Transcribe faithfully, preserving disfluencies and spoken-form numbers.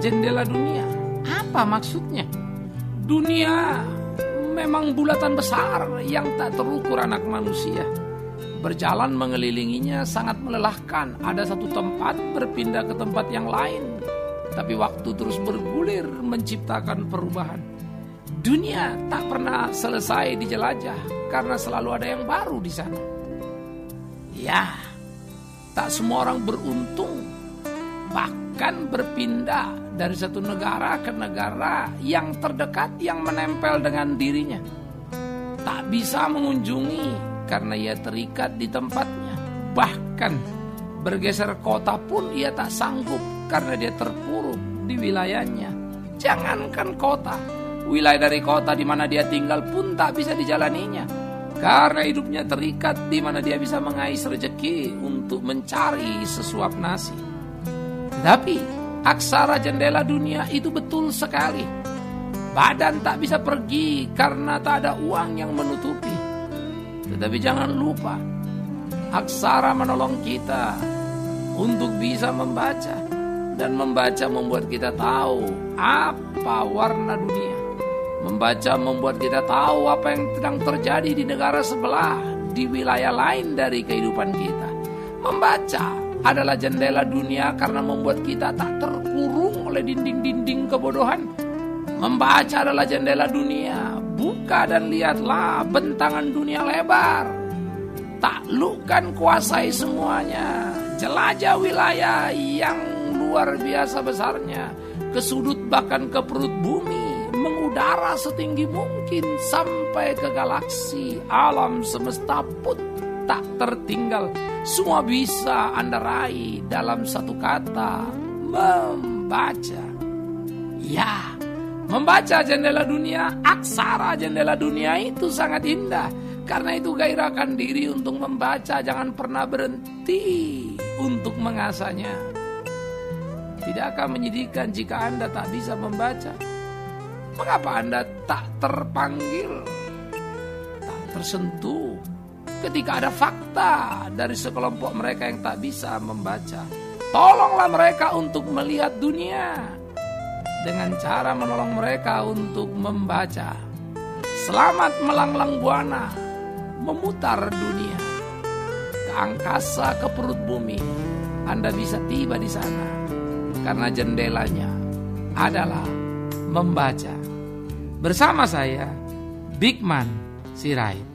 jendela dunia. Apa maksudnya? Dunia memang bulatan besar yang tak terukur anak manusia. Berjalan mengelilinginya sangat melelahkan. Ada satu tempat berpindah ke tempat yang lain, tapi waktu terus bergulir menciptakan perubahan. Dunia tak pernah selesai dijelajah karena selalu ada yang baru di sana. Ya, tak semua orang beruntung, bahkan berpindah dari satu negara ke negara yang terdekat yang menempel dengan dirinya. Tak bisa mengunjungi karena ia terikat di tempatnya. Bahkan bergeser kota pun ia tak sanggup karena dia terpuruk di wilayahnya. Jangankan kota, wilayah dari kota di mana dia tinggal pun tak bisa dijalaninya karena hidupnya terikat di mana dia bisa mengais rezeki untuk mencari sesuap nasi. Tapi aksara jendela dunia itu betul sekali. Badan tak bisa pergi karena tak ada uang yang menutupi. Tetapi jangan lupa, aksara menolong kita untuk bisa membaca. Dan membaca membuat kita tahu apa warna dunia. Membaca membuat kita tahu apa yang sedang terjadi di negara sebelah, di wilayah lain dari kehidupan kita. Membaca adalah jendela dunia karena membuat kita tak terkurung oleh dinding-dinding kebodohan. Membaca adalah jendela dunia. Buka dan lihatlah bentagan dunia lebar. Taklukkan, kuasai semuanya. Jelajah wilayah yang luar biasa besarnya, ke sudut bahkan ke perut bumi, mengudara setinggi mungkin sampai ke galaksi. Alam semesta pun tak tertinggal. Semua bisa Anda raih dalam satu kata, membaca. Ya, membaca jendela dunia, aksara jendela dunia itu sangat indah. Karena itu gairahkan diri untuk membaca, jangan pernah berhenti untuk mengasahnya. Tidakkah menyedihkan jika Anda tak bisa membaca? Mengapa Anda tak terpanggil, tak tersentuh ketika ada fakta dari sekelompok mereka yang tak bisa membaca? Tolonglah mereka untuk melihat dunia dengan cara menolong mereka untuk membaca. Selamat melanglang buana, memutar dunia ke angkasa, ke perut bumi. Anda bisa tiba di sana karena jendelanya adalah membaca. Bersama saya, Bigman Sirait.